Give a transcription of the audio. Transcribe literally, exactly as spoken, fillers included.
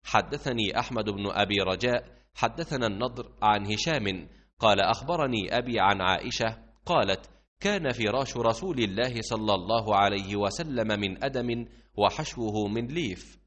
حدثني أحمد بن أبي رجاء حدثنا النضر عن هشام قال أخبرني أبي عن عائشة قالت كان فراش رسول الله صلى الله عليه وسلم من أدم وحشوه من ليف.